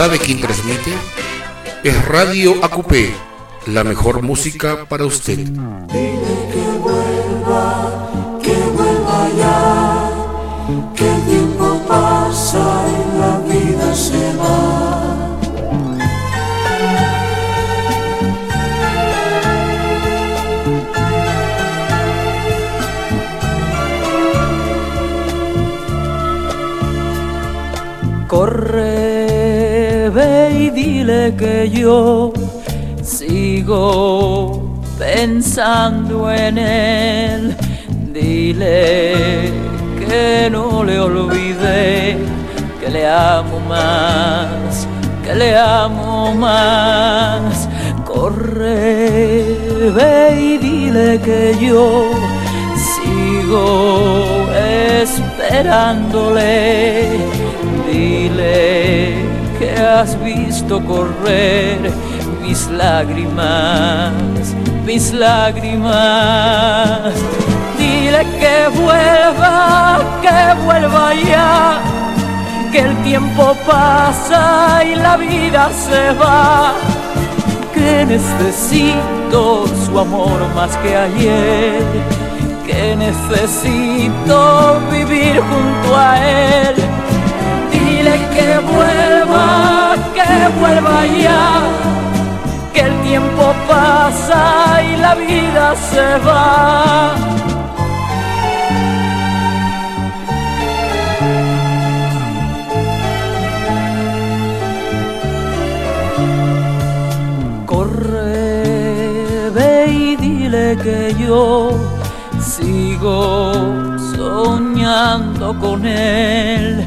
¿Sabe quién transmite? Es Radio Acupé, la mejor música para usted. Dile que vuelva ya, que el tiempo pasa y la vida se va. Corre, ve y dile que yo sigo pensando en él. Dile que no le olvide, que le amo más, que le amo más. Corre, ve y dile que yo sigo esperándole. Dile que has visto correr mis lágrimas, mis lágrimas. Dile que vuelva ya, que el tiempo pasa y la vida se va. Que necesito su amor más que ayer, que necesito vivir junto a él. Dile que vuelva ya, que el tiempo pasa y la vida se va. Corre, ve y dile que yo sigo soñando con él.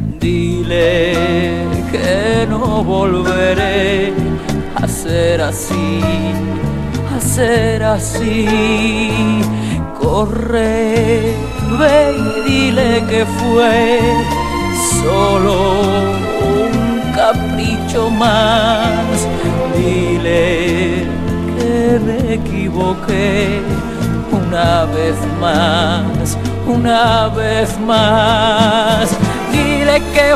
Dile que no volveré a ser así, a ser así. Corre, ve y dile que fue solo un capricho más. Dile que me equivoqué una vez más, una vez más. Dile que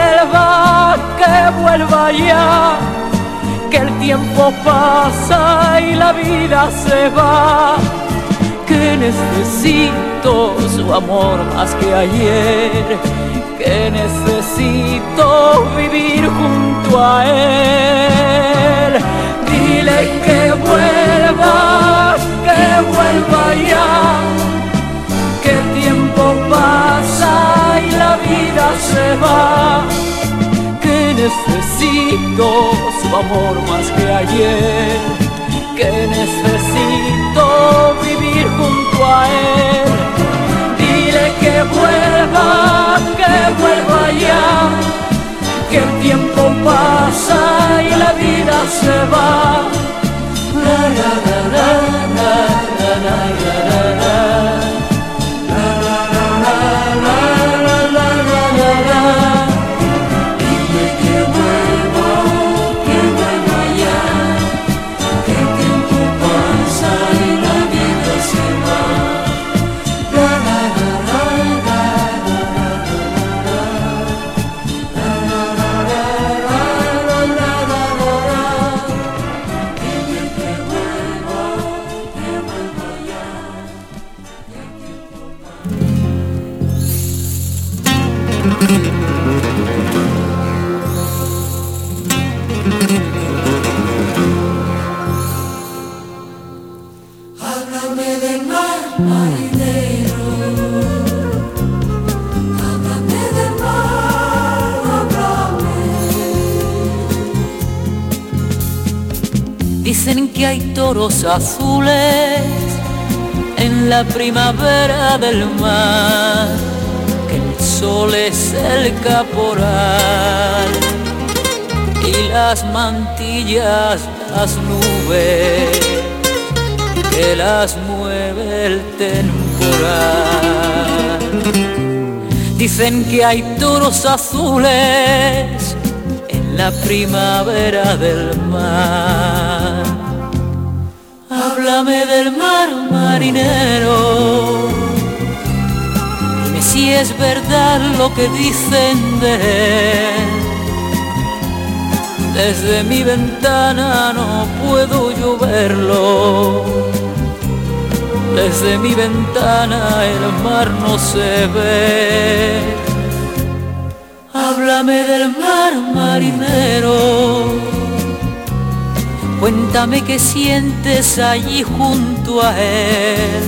vuelva ya, que el tiempo pasa y la vida se va. Que necesito su amor más que ayer, que necesito vivir junto a él. Dile que vuelva ya, que el tiempo pasa y la vida se va. Que necesito su amor más que ayer, que necesito vivir junto a él. Dile que vuelva ya, que el tiempo pasa y la vida se va. La la la la la la la la la. Dicen que hay toros azules en la primavera del mar, que el sol es el caporal y las mantillas las nubes que las mueve el temporal. Dicen que hay toros azules en la primavera del mar. Háblame del mar, marinero, dime si es verdad lo que dicen de él, Desde mi ventana no puedo yo verlo. Desde mi ventana el mar no se ve. Háblame del mar, marinero. Cuéntame qué sientes allí junto a él.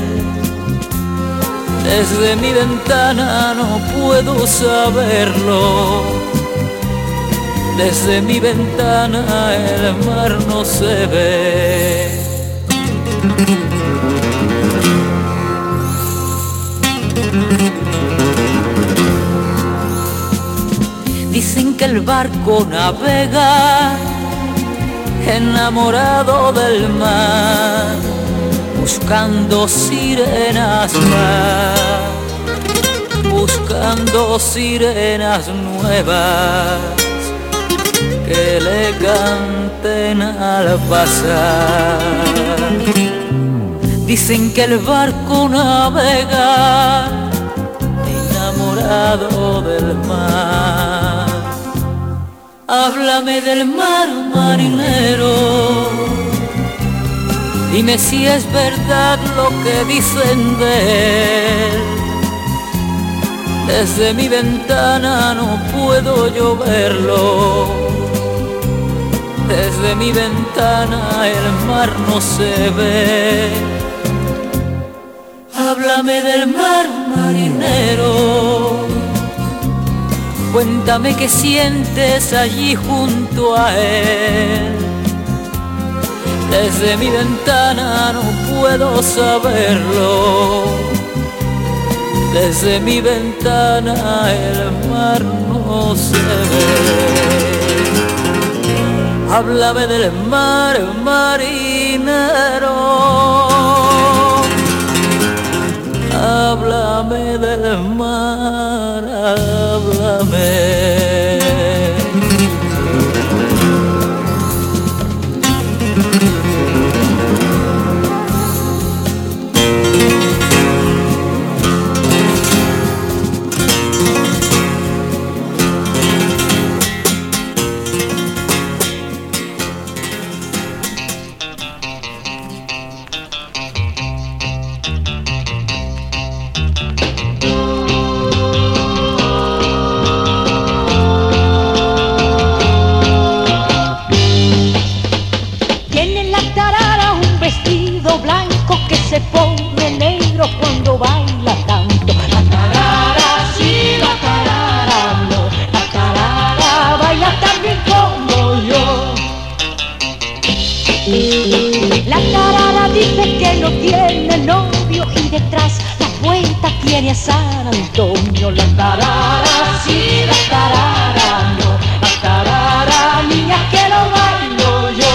Desde mi ventana no puedo saberlo. Desde mi ventana el mar no se ve. Dicen que el barco navega enamorado del mar, buscando sirenas más, buscando sirenas nuevas que le canten al pasar. Dicen que el barco navega enamorado del mar. Háblame del mar, marinero. Dime si es verdad lo que dicen de él. Desde mi ventana no puedo yo verlo. Desde mi ventana el mar no se ve. Háblame del mar, marinero. Cuéntame qué sientes allí junto a él. Desde mi ventana no puedo saberlo. Desde mi ventana el mar no se ve. Háblame del mar, marinero. Háblame del mar, háblame. Se pone negro cuando baila tanto. La tarara, sí, la tarara, no. La tarara baila tan bien como yo. La tarara dice que no tiene novio y detrás la cuenta tiene a San Antonio. La tarara, sí, la tarara, no. La tarara, niña, que lo bailo yo.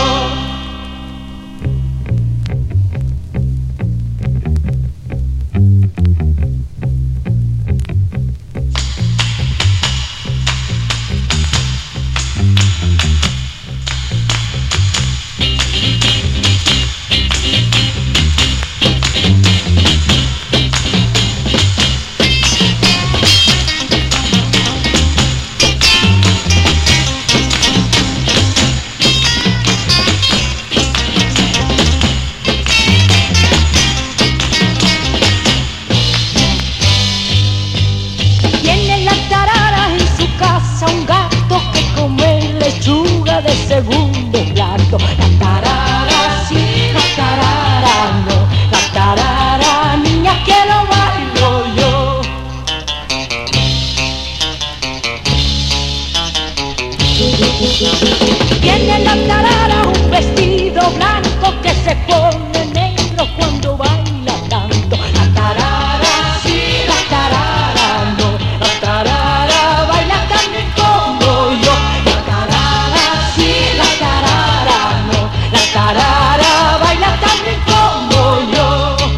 De segundo plato. La tarara, sí, la tarara, no. La tarara, niña, que lo bailo yo. Tiene la tarara un vestido blanco que se pone negro cuando baila tanto. La tarara, sí, la tarara, no. La tarara baila tan bien como yo. La tarara baila tan bien como yo.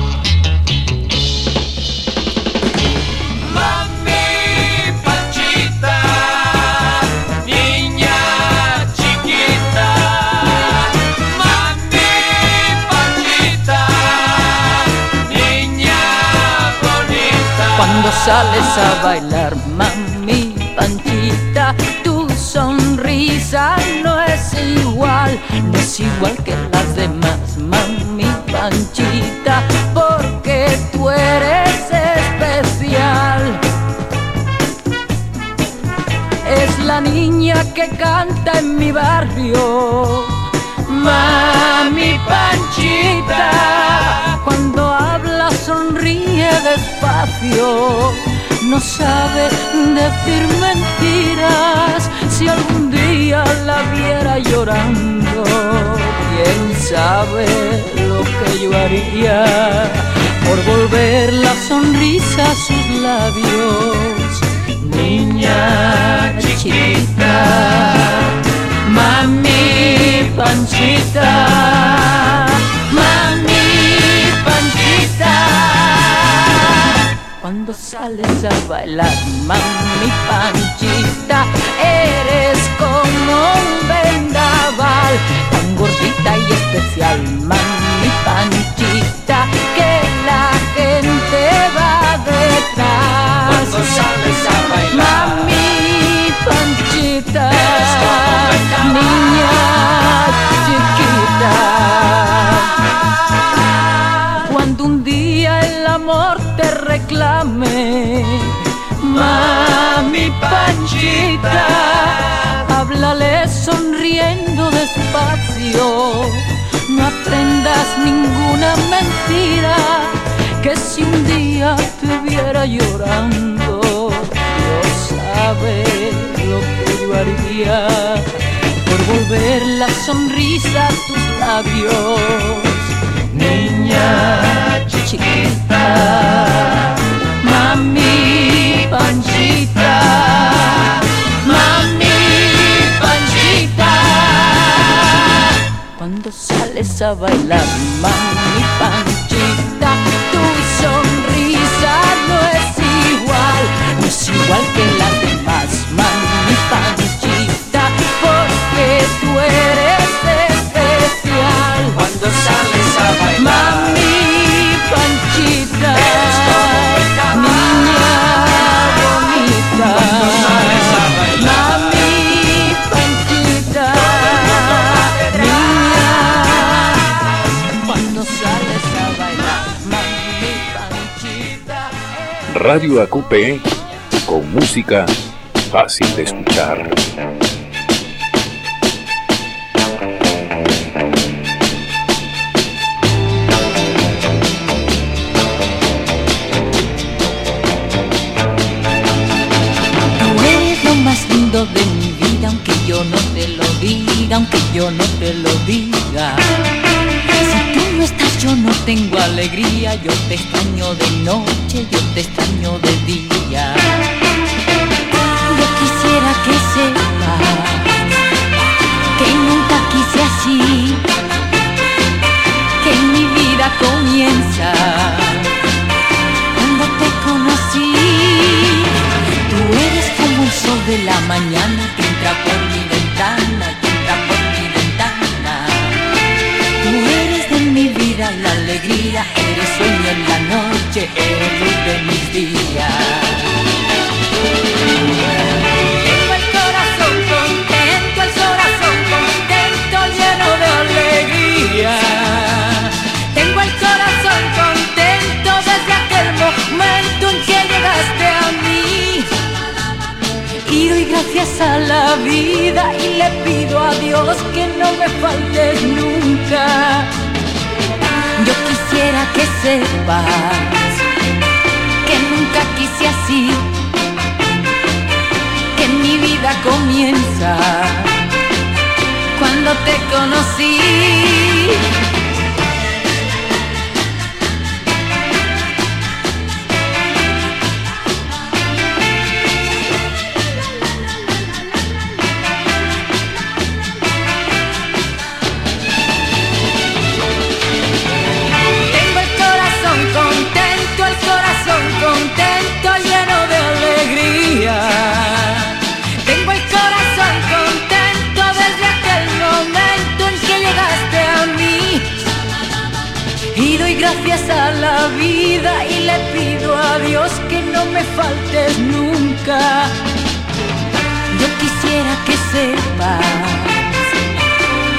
Mami Panchita, niña chiquita. Mami Panchita, niña bonita. Cuando sales a bailar, mami Panchita, tu sonrisa no es igual, no es igual que las demás, mami Panchita, porque tú eres especial. Es la niña que canta en mi barrio, mami Panchita. Cuando habla sonríe despacio, no sabe decir mentiras. Si algún día la viera llorando, quién sabe lo que yo haría por volver la sonrisa a sus labios. Niña chiquita, mami Panchita, mami Panchita. Cuando sales a bailar, mami Panchita, eres como un vendaval, tan gordita y especial, mami Panchita, que la gente va detrás. Cuando sales a bailar, mami Panchita, niña chiquita. Cuando un día el amor te reclame, mami Panchita, háblale sonriendo despacio, no aprendas ninguna mentira, que si un día te viera llorando, Dios sabe lo que yo haría por volver la sonrisa a tus labios. Niña chiquita, mami Panchita, mami Panchita. Cuando sales a bailar, mami Panchita, tu sonrisa no es igual que las demás, mami Panchita, porque tú eres especial. cuando sales a bailar, Mami Panchita, eres como el caballo. niña bonita. Cuando sales a bailar, Mami Panchita, niña. Cuando sales a bailar, mami Panchita. Radio AQP, con música fácil de escuchar. Tú eres lo más lindo de mi vida, aunque yo no te lo diga, aunque yo no te lo diga. Si tú no estás, yo no tengo alegría. Yo te extraño de noche, yo te extraño de día. Yo quisiera que sepas que nunca quise así, que mi vida comienza cuando te conocí. Tú eres como el sol de la mañana que entra por mi ventana, que entra por mi ventana. Tú eres de mi vida la alegría, eres sueño en la noche, eres luz de mis días. Tengo el corazón contento, lleno de alegría. Tengo el corazón contento desde aquel momento en que llegaste a mí. Y doy gracias a la vida y le pido a Dios que no me faltes nunca. Yo quisiera que sepas que nunca quise así, que mi vida comienza cuando te conocí. Tengo el corazón contento, lleno de alegría. Tengo el corazón contento desde aquel momento en que llegaste a mí. Y doy gracias a la vida y le pido a Dios que no me faltes nunca. Yo quisiera que sepas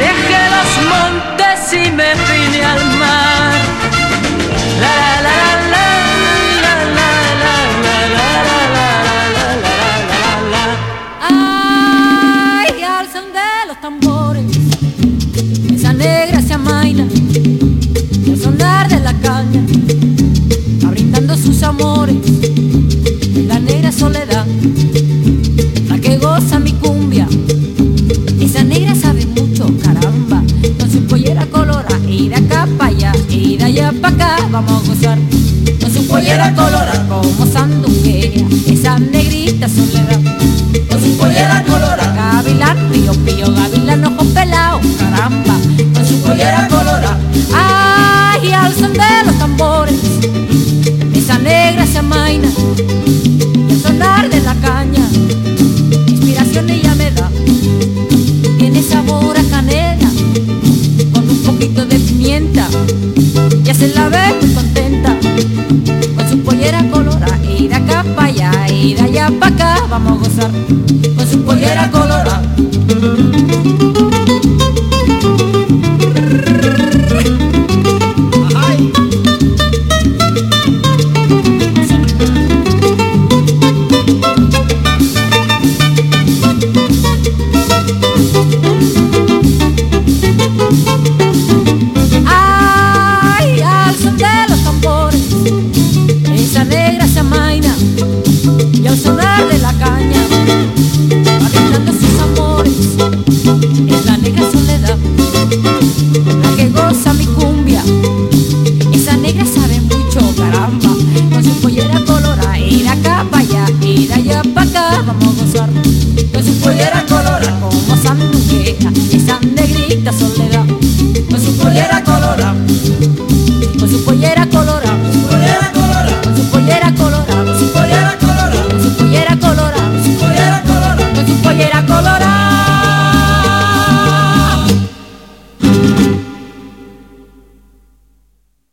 dejé los montes y me vine al mar. La la la la la la la la la la la la la. Ay, al son de los tambores, esa negra se amaina, y al sonar de la caña, va brindando sus amores, la negra soledad, la que goza mi cumbia. Esa negra sabe mucho, caramba, con su pollera colorada, y de acá para allá, y de allá para acá, vamos a gozar. Con su pollera colorada, como sandunguea, esa negrita soledad. Con su pollera colorada, gavilán, pío, pío, gavilán, ojo pelao, caramba. Con su pollera colorada, ay, al son de los tambores, esa negra se amaina, y al sonar de la caña, inspiración ella me da. Tiene sabor a canela, con un poquito de pimienta, y hace la ve muy contenta. Con su pollera colorada, y de acá para allá, y de allá para acá, vamos a gozar. Con su pollera colorada. Ay, al son de los tambores, esa negra se amaina, y al sonar de la caña, va brindando sus amores. Es la negra soledad, la que goza mi cumbia. Esa negra sabe mucho, caramba, con su pollera colorada, y de acá para allá, y de allá para acá, vamos a gozar. Con su pollera colorada, como sandunguea, esa negrita soledad. Con su pollera colorada, con su pollera colorada, con su pollera colorada, con su pollera colorada.